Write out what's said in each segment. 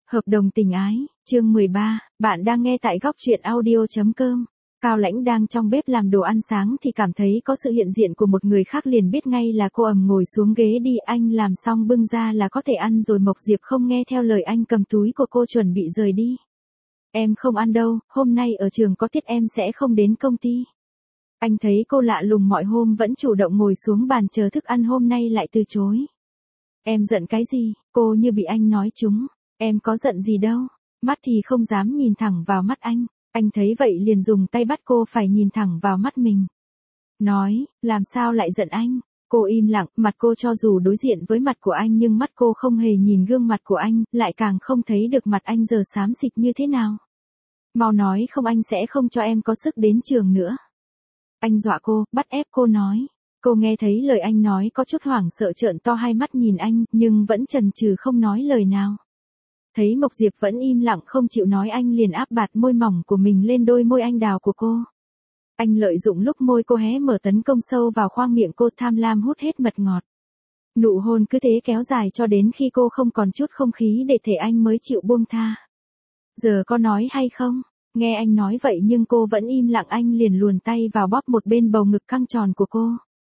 Hợp đồng tình ái, chương 13, bạn đang nghe tại góc truyện audio.com. Cao Lãnh đang trong bếp làm đồ ăn sáng thì cảm thấy có sự hiện diện của một người khác liền biết ngay là cô. Ngồi xuống ghế đi, anh làm xong bưng ra là có thể ăn rồi. Mộc Diệp không nghe theo lời anh, cầm túi của cô chuẩn bị rời đi. Em không ăn đâu, hôm nay ở trường có tiết em sẽ không đến công ty. Anh thấy cô lạ lùng, mọi hôm vẫn chủ động ngồi xuống bàn chờ thức ăn, hôm nay lại từ chối. Em giận cái gì? Cô như bị anh nói trúng. Em có giận gì đâu, mắt thì không dám nhìn thẳng vào mắt anh. Anh thấy vậy liền dùng tay bắt cô phải nhìn thẳng vào mắt mình. Nói, làm sao lại giận anh? Cô im lặng, mặt cô cho dù đối diện với mặt của anh nhưng mắt cô không hề nhìn gương mặt của anh, lại càng không thấy được mặt anh giờ xám xịt như thế nào. Mau nói không anh sẽ không cho em có sức đến trường nữa. Anh dọa cô, bắt ép cô nói. Cô nghe thấy lời anh nói có chút hoảng sợ, trợn to hai mắt nhìn anh, nhưng vẫn chần chừ không nói lời nào. Thấy Mộc Diệp vẫn im lặng không chịu nói, anh liền áp bạt môi mỏng của mình lên đôi môi anh đào của cô. Anh lợi dụng lúc môi cô hé mở tấn công sâu vào khoang miệng cô, tham lam hút hết mật ngọt. Nụ hôn cứ thế kéo dài cho đến khi cô không còn chút không khí để thể anh mới chịu buông tha. Giờ có nói hay không? Nghe anh nói vậy nhưng cô vẫn im lặng, anh liền luồn tay vào bóp một bên bầu ngực căng tròn của cô.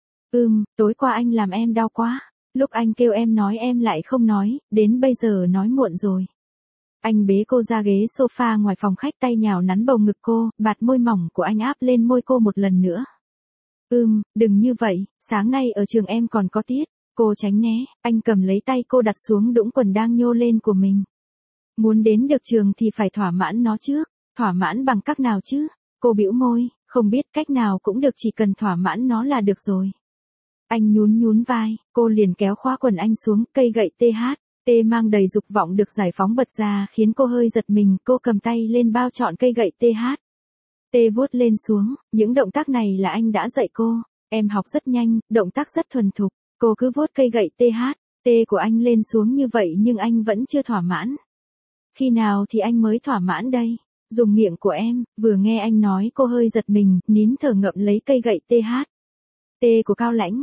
Tối qua anh làm em đau quá. Lúc anh kêu em nói em lại không nói, đến bây giờ nói muộn rồi. Anh bế cô ra ghế sofa ngoài phòng khách, tay nhào nắn bầu ngực cô, bạt môi mỏng của anh áp lên môi cô một lần nữa. Đừng như vậy, sáng nay ở trường em còn có tiết. Cô tránh né, anh cầm lấy tay cô đặt xuống đũng quần đang nhô lên của mình. Muốn đến được trường thì phải thỏa mãn nó trước. Thỏa mãn bằng cách nào chứ? Cô bĩu môi, không biết cách nào cũng được, chỉ cần thỏa mãn nó là được rồi. Anh nhún vai, cô liền kéo khóa quần anh xuống, cây gậy THT mang đầy dục vọng được giải phóng bật ra khiến cô hơi giật mình. Cô cầm tay lên bao trọn cây gậy THT vuốt lên xuống, những động tác này là anh đã dạy cô. Em học rất nhanh, động tác rất thuần thục. Cô cứ vuốt cây gậy THT của anh lên xuống như vậy nhưng anh vẫn chưa thỏa mãn. Khi nào thì anh mới thỏa mãn đây? Dùng miệng của em. Vừa nghe anh nói cô hơi giật mình, nín thở ngậm lấy cây gậy THT của Cao Lãnh,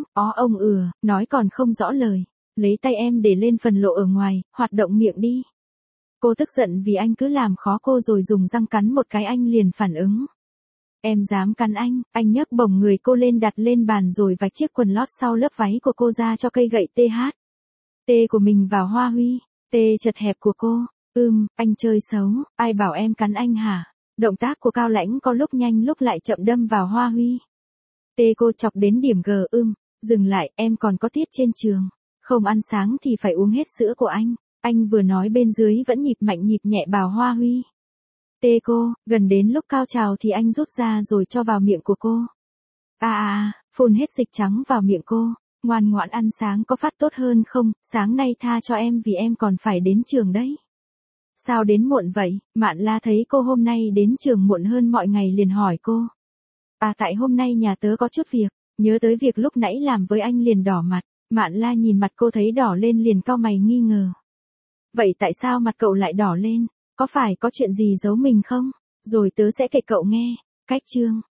nói còn không rõ lời. Lấy tay em để lên phần lộ ở ngoài, hoạt động miệng đi. Cô tức giận vì anh cứ làm khó cô rồi dùng răng cắn một cái, anh liền phản ứng. Em dám cắn anh nhấc bổng người cô lên đặt lên bàn rồi vạch chiếc quần lót sau lớp váy của cô ra cho cây gậy THT của mình vào hoa huy. Chật hẹp của cô. Anh chơi xấu, ai bảo em cắn anh hả? Động tác của Cao Lãnh có lúc nhanh lúc lại chậm đâm vào hoa huy. Cô chọc đến điểm G. Dừng lại, em còn có tiết trên trường. Không ăn sáng thì phải uống hết sữa của anh. Anh vừa nói bên dưới vẫn nhịp mạnh nhịp nhẹ bảo hoa huy. Cô, gần đến lúc cao trào thì anh rút ra rồi cho vào miệng của cô. Phun hết dịch trắng vào miệng cô. Ngoan ngoãn ăn sáng có phát tốt hơn không? Sáng nay tha cho em vì em còn phải đến trường đấy. Sao đến muộn vậy? Mạn La thấy cô hôm nay đến trường muộn hơn mọi ngày liền hỏi cô. Tại hôm nay nhà tớ có chút việc, nhớ tới việc lúc nãy làm với anh liền đỏ mặt. Mạn La nhìn mặt cô thấy đỏ lên liền cau mày nghi ngờ. Vậy tại sao mặt cậu lại đỏ lên? Có phải có chuyện gì giấu mình không? Rồi tớ sẽ kể cậu nghe. Cách chương